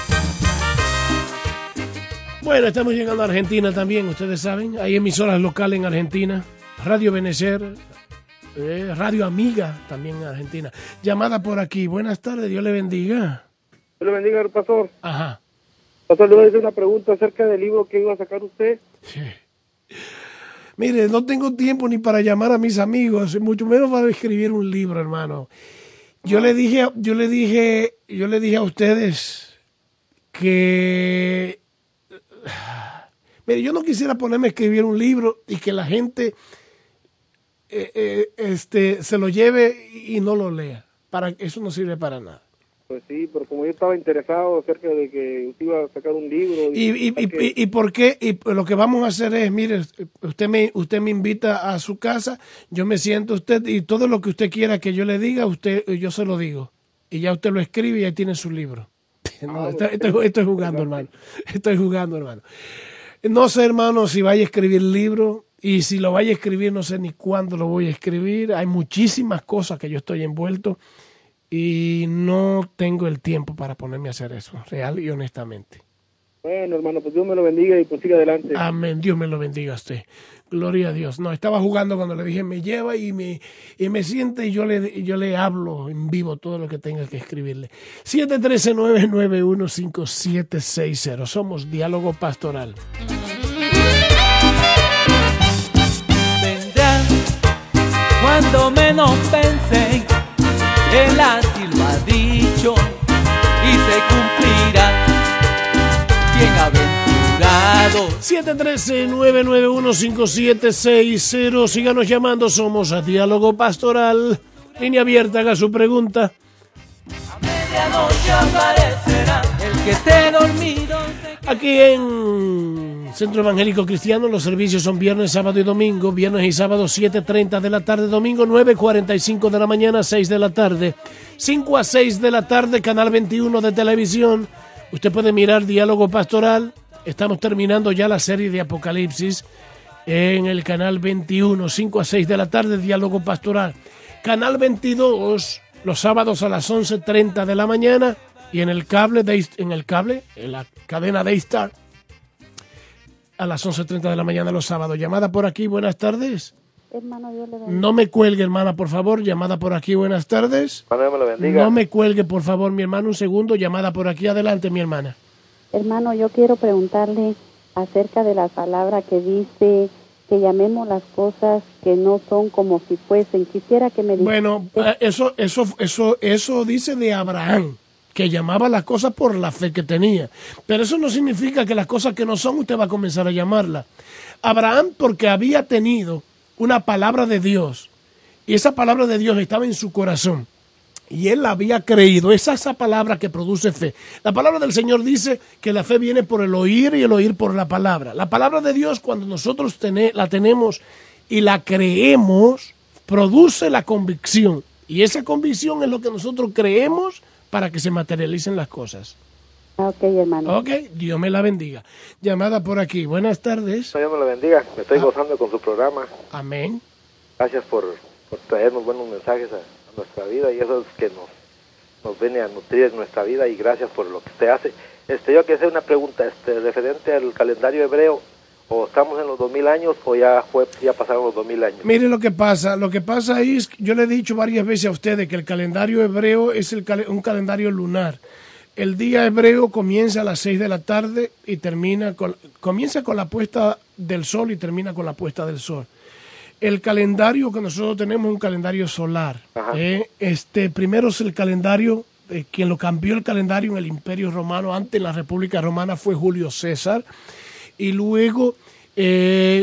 Bueno, estamos llegando a Argentina también, ustedes saben. Hay emisoras locales en Argentina. Radio Benecer, Radio Amiga también en Argentina. Llamada por aquí. Buenas tardes, Dios le bendiga. Dios le bendiga, pastor. Ajá. Pastor, le voy a hacer una pregunta acerca del libro que iba a sacar usted. Sí. Mire, no tengo tiempo ni para llamar a mis amigos, mucho menos para escribir un libro, hermano. Yo le dije a ustedes que, mire, yo no quisiera ponerme a escribir un libro y que la gente se lo lleve y no lo lea. Eso no sirve para nada. Pues sí, pero como yo estaba interesado acerca de que usted iba a sacar un libro... ¿Y por qué? Y lo que vamos a hacer es, mire, usted me invita a su casa, yo me siento usted y todo lo que usted quiera que yo le diga, yo se lo digo. Y ya usted lo escribe y ahí tiene su libro. No, estoy jugando, hermano. Estoy jugando, hermano. No sé, hermano, si vaya a escribir libro y si lo vaya a escribir, no sé ni cuándo lo voy a escribir. Hay muchísimas cosas que yo estoy envuelto. Y no tengo el tiempo para ponerme a hacer eso, real y honestamente. Bueno, hermano, pues Dios me lo bendiga y pues siga adelante. Amén, Dios me lo bendiga a usted. Gloria a Dios. No, estaba jugando cuando le dije, me lleva y me siente y yo le hablo en vivo todo lo que tenga que escribirle. 713-991-5760. Somos Diálogo Pastoral. Vendrán cuando menos pensé. Él así lo ha dicho y se cumplirá. Bienaventurado. 713-991-5760. Síganos llamando. Somos a Diálogo Pastoral. Línea abierta, haga su pregunta. A medianoche aparecerá el que esté dormido. Aquí en Centro Evangélico Cristiano los servicios son viernes, sábado y domingo. Viernes y sábado 7:30 de la tarde, domingo 9:45 de la mañana, 6 de la tarde. 5 a 6 de la tarde, Canal 21 de televisión. Usted puede mirar Diálogo Pastoral. Estamos terminando ya la serie de Apocalipsis en el Canal 21, 5 a 6 de la tarde, Diálogo Pastoral. Canal 22, los sábados a las 11:30 de la mañana. Y en la cadena Daystar, a las 11:30 de la mañana los sábados. Llamada por aquí, buenas tardes. Hermano, Dios le bendiga. No me cuelgue, hermana, por favor. Llamada por aquí, buenas tardes. Dios me lo bendiga. No me cuelgue, por favor, mi hermano, un segundo. Llamada por aquí, adelante, mi hermana. Hermano, yo quiero preguntarle acerca de la palabra que dice que llamemos las cosas que no son como si fuesen. Quisiera que me dijera. Bueno, eso dice de Abraham, que llamaba las cosas por la fe que tenía. Pero eso no significa que las cosas que no son, usted va a comenzar a llamarlas. Abraham, porque había tenido una palabra de Dios, y esa palabra de Dios estaba en su corazón, y él la había creído. Es esa palabra que produce fe. La palabra del Señor dice que la fe viene por el oír y el oír por la palabra. La palabra de Dios, cuando nosotros la tenemos y la creemos, produce la convicción. Y esa convicción es lo que nosotros creemos para que se materialicen las cosas. Ok, hermano. Ok, Dios me la bendiga. Llamada por aquí. Buenas tardes. Dios me lo bendiga. Me estoy gozando con su programa. Amén. Gracias por traernos buenos mensajes a nuestra vida, y eso es que nos viene a nutrir nuestra vida, y gracias por lo que usted hace. Yo quiero hacer una pregunta referente al calendario hebreo. ¿O estamos en los 2000 años o ya pasaron los 2000 años? Mire lo que pasa es, yo le he dicho varias veces a ustedes que el calendario hebreo es un calendario lunar. El día hebreo comienza a las 6 de la tarde y comienza con la puesta del sol y termina con la puesta del sol. El calendario que nosotros tenemos es un calendario solar. Primero es el calendario, quien lo cambió el calendario en el Imperio Romano, antes en la República Romana fue Julio César. Y luego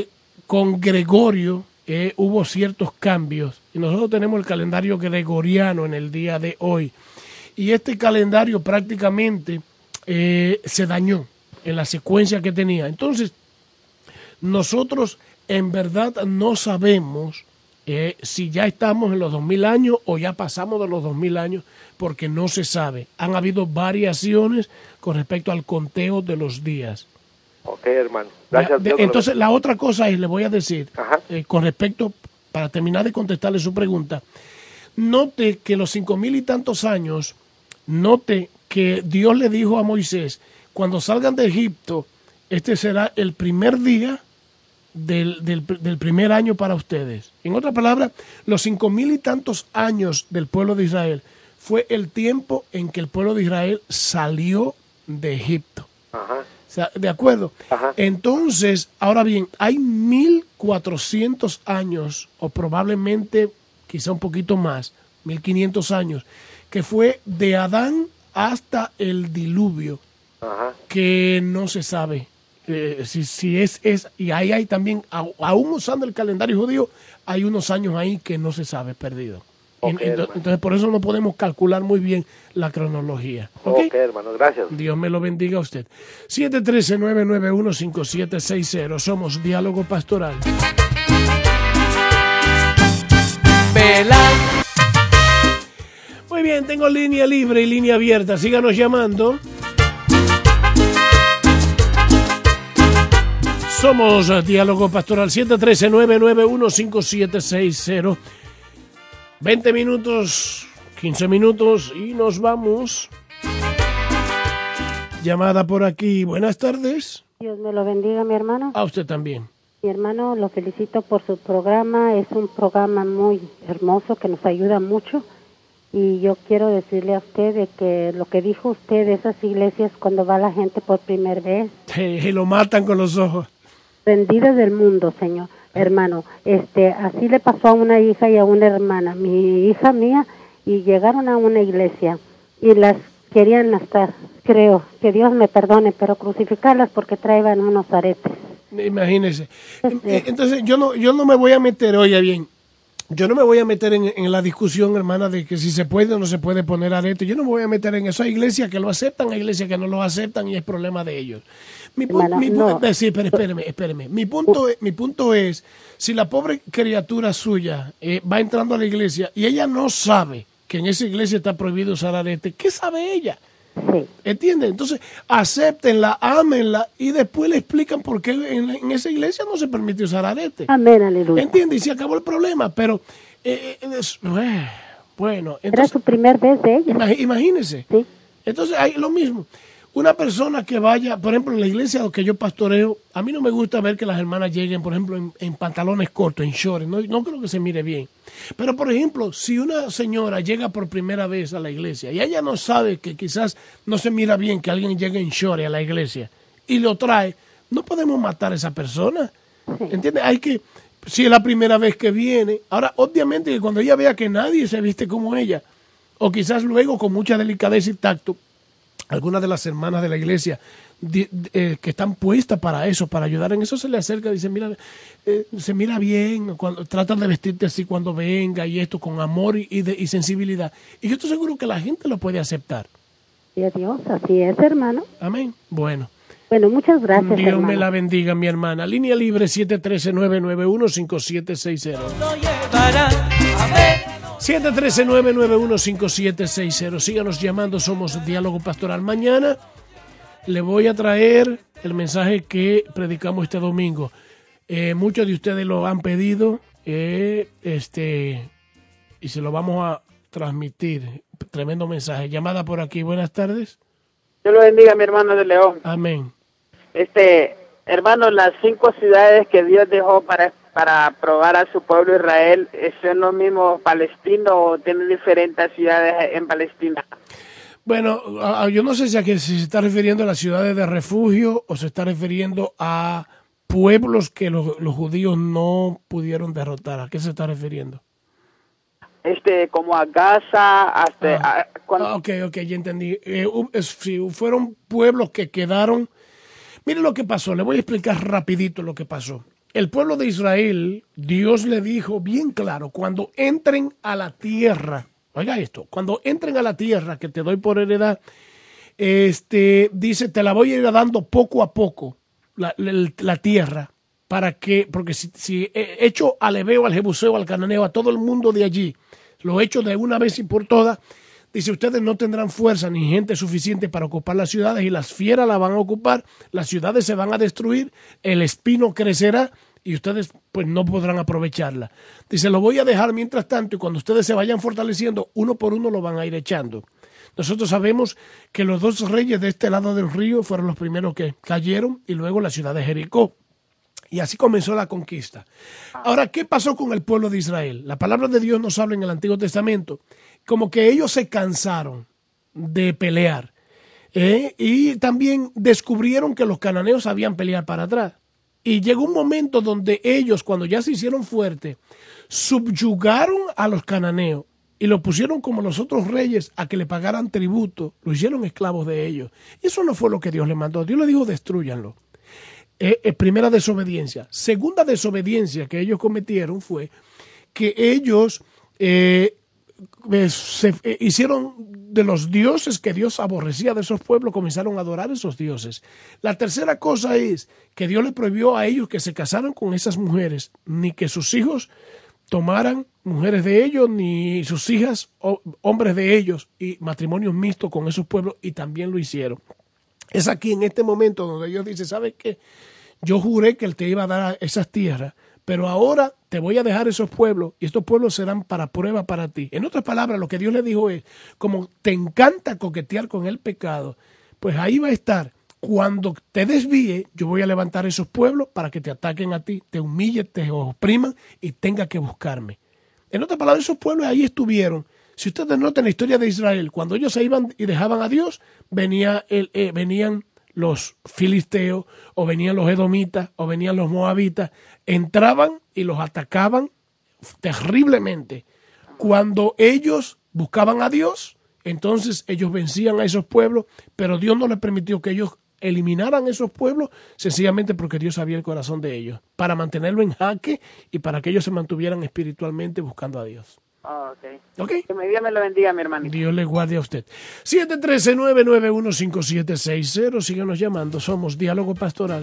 con Gregorio hubo ciertos cambios y nosotros tenemos el calendario gregoriano en el día de hoy. Y este calendario prácticamente se dañó en la secuencia que tenía. Entonces, nosotros en verdad no sabemos si ya estamos en los 2000 años o ya pasamos de los 2000 años, porque no se sabe. Han habido variaciones con respecto al conteo de los días. Ok, hermano. Gracias. Entonces, la otra cosa es, le voy a decir, con respecto, para terminar de contestarle su pregunta, note que los 5000 y tantos años, note que Dios le dijo a Moisés, cuando salgan de Egipto, este será el primer día del primer año para ustedes. En otras palabras, los 5000 y tantos años del pueblo de Israel fue el tiempo en que el pueblo de Israel salió de Egipto. Ajá. O sea, ¿de acuerdo? Ajá. Entonces, ahora bien, hay 1400 años, o probablemente quizá un poquito más, 1500 años, que fue de Adán hasta el diluvio, Ajá. que no se sabe si es, y ahí hay también, aún usando el calendario judío, hay unos años ahí que no se sabe, perdido. Okay, entonces, por eso no podemos calcular muy bien la cronología. Ok, hermano, gracias. Dios me lo bendiga a usted. 713-991-5760. Somos Diálogo Pastoral. Muy bien, tengo línea libre y línea abierta. Síganos llamando. Somos Diálogo Pastoral. 713-991-5760. 20 minutos, 15 minutos y nos vamos. Llamada por aquí. Buenas tardes. Dios me lo bendiga, mi hermano. A usted también. Mi hermano, lo felicito por su programa. Es un programa muy hermoso que nos ayuda mucho. Y yo quiero decirle a usted de que lo que dijo usted de esas iglesias cuando va la gente por primera vez. Y lo matan con los ojos. Rendidas del mundo, señor. Hermano, así le pasó a una hija y a una hermana, mi hija mía, y llegaron a una iglesia y las querían hasta, creo, que Dios me perdone, pero crucificarlas porque traían unos aretes. Imagínese. Entonces, yo no me voy a meter, oiga bien, yo no me voy a meter en la discusión, hermana, de que si se puede o no se puede poner arete. Yo no me voy a meter en eso. Hay iglesias que lo aceptan, hay iglesias que no lo aceptan y es problema de ellos. Sí, pero espéreme. Mi punto es, si la pobre criatura suya va entrando a la iglesia y ella no sabe que en esa iglesia está prohibido usar arete, ¿qué sabe ella? Sí. ¿Entiende? Entonces, acéptenla, ámenla y después le explican por qué en esa iglesia no se permite usar arete. Amén, aleluya. ¿Entiende? Y se acabó el problema, pero bueno. Entonces, era su primer vez de ella. Imagínese. Sí. Entonces, hay lo mismo. Una persona que vaya, por ejemplo, en la iglesia que yo pastoreo, a mí no me gusta ver que las hermanas lleguen, por ejemplo, en pantalones cortos, en shorts. No creo que se mire bien. Pero, por ejemplo, si una señora llega por primera vez a la iglesia y ella no sabe que quizás no se mira bien que alguien llegue en shorts a la iglesia y lo trae, no podemos matar a esa persona. Sí. ¿Entiendes? Hay que, si es la primera vez que viene. Ahora, obviamente, que cuando ella vea que nadie se viste como ella, o quizás luego con mucha delicadeza y tacto, algunas de las hermanas de la iglesia que están puestas para eso, para ayudar en eso, se le acerca y dice, mira, se mira bien, tratan de vestirte así cuando venga y esto con amor y sensibilidad. Y yo estoy seguro que la gente lo puede aceptar. Y a Dios, así es, hermano. Amén. Bueno, muchas gracias, Dios hermano. me la bendiga, mi hermana. Línea libre 713-991-5760. 713-991-5760. Síganos llamando, somos Diálogo Pastoral. Mañana le voy a traer el mensaje que predicamos este domingo. Muchos de ustedes lo han pedido y se lo vamos a transmitir. Tremendo mensaje. Llamada por aquí. Buenas tardes. Dios lo bendiga, mi hermano de León. Amén. Hermano, las 5 ciudades que Dios dejó para probar a su pueblo Israel, ¿son los mismos palestinos o tienen diferentes ciudades en Palestina? Bueno, yo no sé si se está refiriendo a las ciudades de refugio o se está refiriendo a pueblos que los judíos no pudieron derrotar. ¿A qué se está refiriendo? Como a Gaza, Ok, ya entendí. Sí, fueron pueblos que quedaron. Mire lo que pasó, le voy a explicar rapidito lo que pasó. el pueblo de Israel, Dios le dijo bien claro, cuando entren a la tierra, oiga esto, cuando entren a la tierra que te doy por heredad, dice, te la voy a ir dando poco a poco, la tierra, porque si echo al Heveo, al Jebuseo, al Cananeo, a todo el mundo de allí, lo echo de una vez y por todas, dice, ustedes no tendrán fuerza ni gente suficiente para ocupar las ciudades y las fieras las van a ocupar, las ciudades se van a destruir, el espino crecerá y ustedes pues no podrán aprovecharla. Dice, lo voy a dejar mientras tanto y cuando ustedes se vayan fortaleciendo, uno por uno lo van a ir echando. Nosotros sabemos que los 2 reyes de este lado del río fueron los primeros que cayeron y luego la ciudad de Jericó. Y así comenzó la conquista. Ahora, ¿qué pasó con el pueblo de Israel? La palabra de Dios nos habla en el Antiguo Testamento como que ellos se cansaron de pelear y también descubrieron que los cananeos sabían pelear para atrás. Y llegó un momento donde ellos, cuando ya se hicieron fuertes, subyugaron a los cananeos y los pusieron como los otros reyes a que le pagaran tributo, lo hicieron esclavos de ellos. Y eso no fue lo que Dios les mandó. Dios le dijo, destrúyanlo. Primera desobediencia. Segunda desobediencia que ellos cometieron fue que ellos hicieron de los dioses que Dios aborrecía de esos pueblos, comenzaron a adorar esos dioses. La tercera cosa es que Dios les prohibió a ellos que se casaran con esas mujeres, ni que sus hijos tomaran mujeres de ellos, ni sus hijas hombres de ellos, y matrimonios mixtos con esos pueblos, y también lo hicieron. Es aquí en este momento donde Dios dice, ¿sabes qué? Yo juré que Él te iba a dar esas tierras, pero ahora te voy a dejar esos pueblos y estos pueblos serán para prueba para ti. En otras palabras, lo que Dios le dijo es, como te encanta coquetear con el pecado, pues ahí va a estar. Cuando te desvíe, yo voy a levantar esos pueblos para que te ataquen a ti, te humillen, te opriman y tenga que buscarme. En otras palabras, esos pueblos ahí estuvieron. Si ustedes notan la historia de Israel, cuando ellos se iban y dejaban a Dios, venían los filisteos, o venían los edomitas, o venían los moabitas, entraban y los atacaban terriblemente. Cuando ellos buscaban a Dios, entonces ellos vencían a esos pueblos, pero Dios no les permitió que ellos eliminaran esos pueblos, sencillamente porque Dios sabía el corazón de ellos, para mantenerlo en jaque y para que ellos se mantuvieran espiritualmente buscando a Dios. Ok. Que Dios me lo bendiga, mi hermanito. Dios le guarde a usted. 713-991-5760. Síganos llamando. Somos Diálogo Pastoral.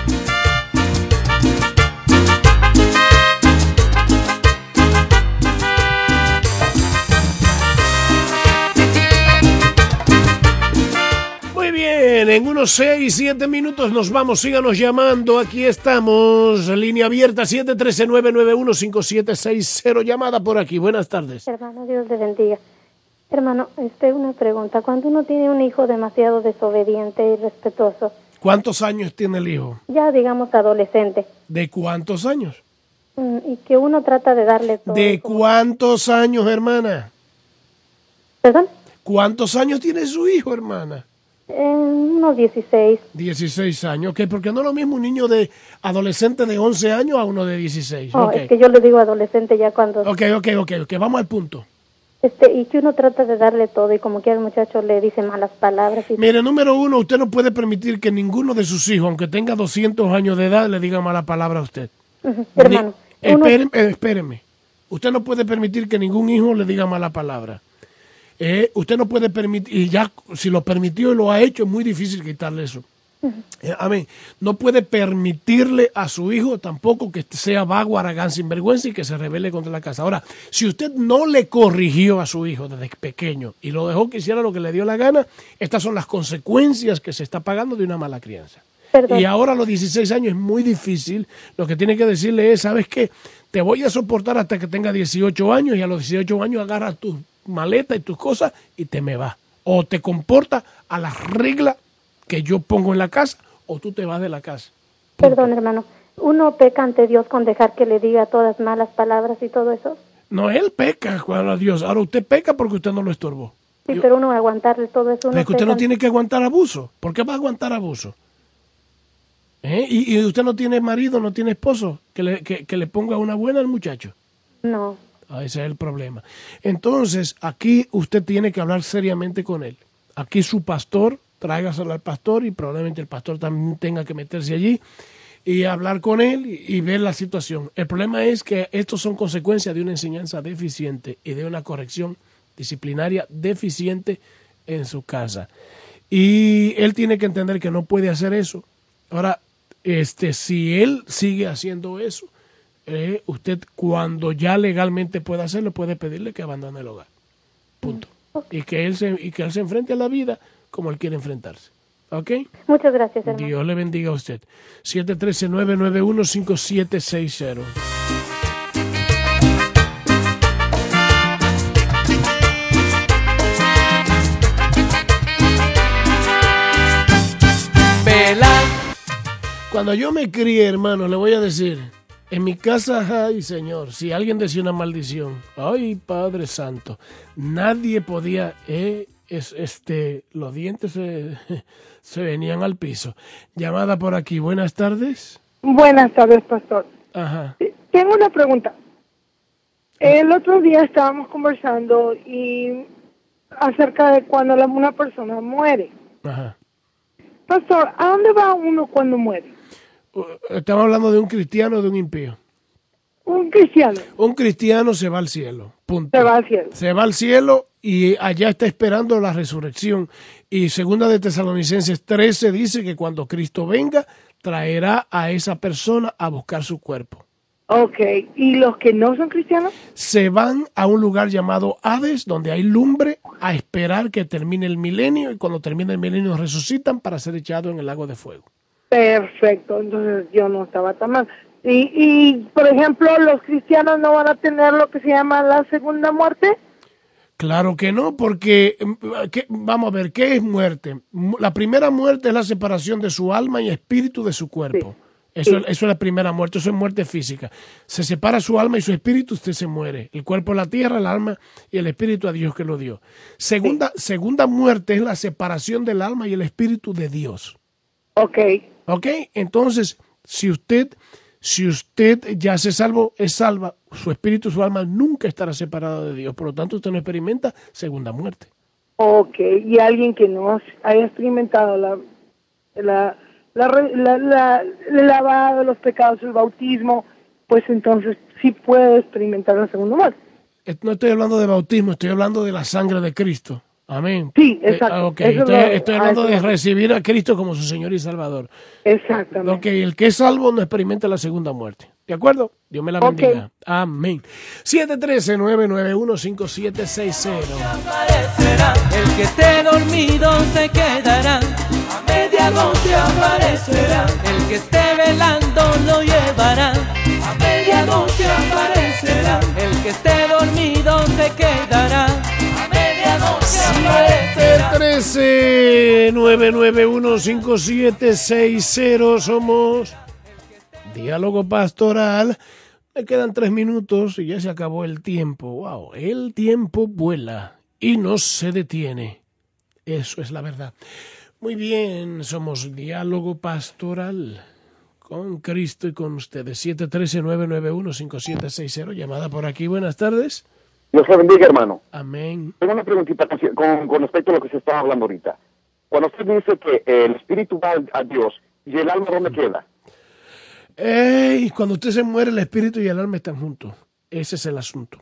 Muy bien, en unos 6-7 minutos nos vamos. Síganos llamando. Aquí estamos. Línea abierta 713-991-5760. Llamada por aquí. Buenas tardes. Hermano, Dios le bendiga. Hermano, una pregunta. Cuando uno tiene un hijo demasiado desobediente y irrespetuoso. ¿Cuántos años tiene el hijo? Ya digamos adolescente. ¿De cuántos años? Y que uno trata de darle todo. ¿De cuántos años, hermana? ¿Perdón? ¿Cuántos años tiene su hijo, hermana? Unos 16. 16 años, ok, porque no es lo mismo un niño de adolescente de 11 años a uno de 16. Oh, okay. Es que yo le digo adolescente ya cuando... Ok, vamos al punto. Y que uno trata de darle todo y como que el muchacho le dice malas palabras. Mire, número uno, usted no puede permitir que ninguno de sus hijos, aunque tenga 200 años de edad, le diga mala palabra a usted. Hermano. Espéreme. Usted no puede permitir que ningún hijo le diga mala palabra. Usted no puede permitir, y ya si lo permitió y lo ha hecho, es muy difícil quitarle eso. Amén. No puede permitirle a su hijo tampoco que sea vago, aragán, sinvergüenza y que se rebele contra la casa. Ahora, si usted no le corrigió a su hijo desde pequeño y lo dejó que hiciera lo que le dio la gana, estas son las consecuencias que se está pagando de una mala crianza. Perdón. Y ahora a los 16 años es muy difícil. Lo que tiene que decirle es, ¿sabes qué? Te voy a soportar hasta que tenga 18 años y a los 18 años agarras tus maletas y tus cosas y te me vas. O te comportas a las reglas que yo pongo en la casa o tú te vas de la casa. Perdón, hermano. ¿Uno peca ante Dios con dejar que le diga todas malas palabras y todo eso? No, él peca a Dios. Ahora usted peca porque usted no lo estorbó. Sí, pero uno aguantarle todo eso. Es que usted no tiene que aguantar abuso. ¿Por qué va a aguantar abuso? ¿Y usted no tiene marido, no tiene esposo que le ponga una buena al muchacho? No. Ese es el problema. Entonces, aquí usted tiene que hablar seriamente con él. Aquí su pastor, tráigaselo al pastor y probablemente el pastor también tenga que meterse allí. y hablar con él y ver la situación. El problema es que estos son consecuencias de una enseñanza deficiente y de una corrección disciplinaria deficiente en su casa. Y él tiene que entender que no puede hacer eso. Ahora, si él sigue haciendo eso, usted cuando ya legalmente pueda hacerlo, puede pedirle que abandone el hogar. Punto. Y que él se enfrente a la vida como él quiere enfrentarse. ¿Ok? Muchas gracias, hermano. Dios le bendiga a usted. 713-991-5760. Cuando yo me crié, hermano, le voy a decir, en mi casa, ay, Señor, si alguien decía una maldición, ay, Padre Santo, nadie podía, los dientes se venían al piso. Llamada por aquí, buenas tardes. Buenas tardes, pastor. Ajá. Tengo una pregunta. El otro día estábamos conversando y acerca de cuando una persona muere. Ajá. Pastor, ¿a dónde va uno cuando muere? Estamos hablando de un cristiano o de un impío. Un cristiano. Un cristiano se va al cielo. Punto. Se va al cielo. Se va al cielo y allá está esperando la resurrección. Y segunda de Tesalonicenses 13 dice que cuando Cristo venga, traerá a esa persona a buscar su cuerpo. Ok. ¿Y los que no son cristianos? Se van a un lugar llamado Hades, donde hay lumbre, a esperar que termine el milenio. Y cuando termine el milenio resucitan para ser echados en el lago de fuego. Perfecto. Entonces yo no estaba tan mal. Y por ejemplo, ¿los cristianos no van a tener lo que se llama la segunda muerte? Claro que no, porque vamos a ver, ¿qué es muerte? La primera muerte es la separación de su alma y espíritu de su cuerpo. Sí. Eso es la primera muerte, eso es muerte física. Se separa su alma y su espíritu, usted se muere. El cuerpo a la tierra, el alma y el espíritu a Dios que lo dio. Segunda muerte es la separación del alma y el espíritu de Dios. Ok. Ok, entonces, si usted ya se salvó, es salva, su espíritu, su alma nunca estará separado de Dios. Por lo tanto, usted no experimenta segunda muerte. Ok, y alguien que no haya experimentado el lavado de los pecados, el bautismo, pues entonces sí puede experimentar la segunda muerte. No estoy hablando de bautismo, estoy hablando de la sangre de Cristo. Amén. Sí, exacto. Okay. Estoy hablando de recibir a Cristo como su Señor y Salvador. Exactamente. Ok, el que es salvo no experimenta la segunda muerte. ¿De acuerdo? Dios me la bendiga. Okay. Amén. 713-991-5760. El que esté dormido se quedará, a medianoche aparecerá. El que esté velando lo llevará, a medianoche aparecerá. El que esté dormido se quedará, a medianoche aparecerá. 713-991-5760. Somos Diálogo Pastoral. Me quedan 3 minutos y ya se acabó el tiempo. Wow, el tiempo vuela y no se detiene. Eso es la verdad. Muy bien, somos Diálogo Pastoral con Cristo y con ustedes. 713-991-5760. Llamada por aquí. Buenas tardes. Dios le bendiga, hermano. Amén. Tengo una preguntita con respecto a lo que se estaba hablando ahorita. Cuando usted dice que el espíritu va a Dios y el alma, ¿dónde queda? Cuando usted se muere, el espíritu y el alma están juntos. Ese es el asunto.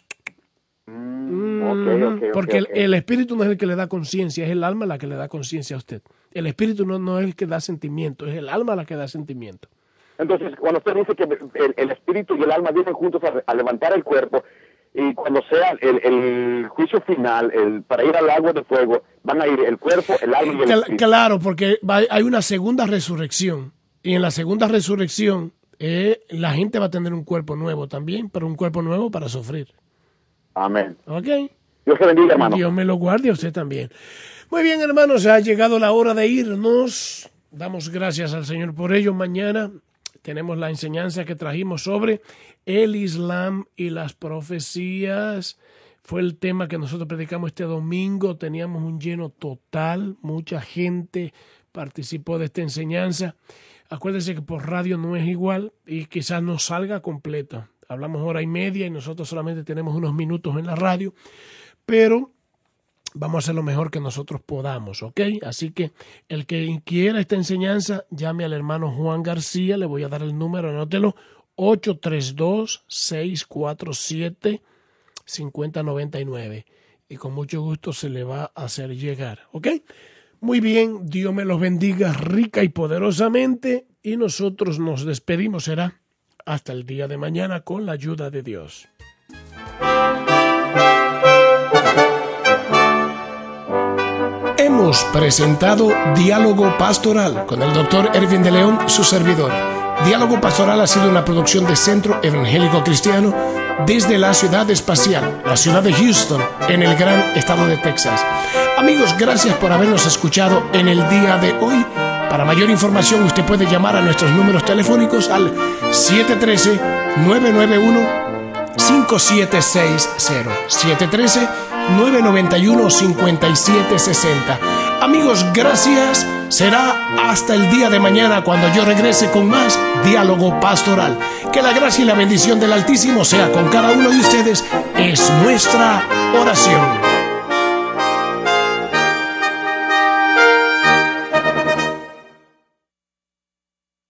Porque el espíritu no es el que le da conciencia, es el alma la que le da conciencia a usted. El espíritu no es el que da sentimiento, es el alma la que da sentimiento. Entonces, cuando usted dice que el espíritu y el alma vienen juntos a levantar el cuerpo, y cuando sea el juicio final, para ir al lago de fuego, van a ir el cuerpo, el alma y el espíritu. Claro, porque hay una segunda resurrección. Y en la segunda resurrección, la gente va a tener un cuerpo nuevo también, pero un cuerpo nuevo para sufrir. Amén. Ok. Dios te bendiga, hermano. Dios me lo guarde a usted también. Muy bien, hermanos, ha llegado la hora de irnos. Damos gracias al Señor por ello. Mañana tenemos la enseñanza que trajimos sobre el Islam y las profecías. Fue el tema que nosotros predicamos este domingo. Teníamos un lleno total. Mucha gente participó de esta enseñanza. Acuérdense que por radio no es igual y quizás no salga completa. Hablamos hora y media y nosotros solamente tenemos unos minutos en la radio. Pero vamos a hacer lo mejor que nosotros podamos, ¿ok? Así que el que quiera esta enseñanza, llame al hermano Juan García, le voy a dar el número, anótelo, 832-647-5099. Y con mucho gusto se le va a hacer llegar, ¿ok? Muy bien, Dios me los bendiga rica y poderosamente y nosotros nos despedimos, será hasta el día de mañana con la ayuda de Dios. Hemos presentado Diálogo Pastoral con el Dr. Ervin de León, su servidor. Diálogo Pastoral ha sido una producción de Centro Evangélico Cristiano desde la ciudad espacial, la ciudad de Houston, en el gran estado de Texas. Amigos, gracias por habernos escuchado en el día de hoy. Para mayor información, usted puede llamar a nuestros números telefónicos al 713-991-5760, 713-991-5760. Amigos, gracias. Será hasta el día de mañana cuando yo regrese con más Diálogo Pastoral. Que la gracia y la bendición del Altísimo sea con cada uno de ustedes. Es nuestra oración.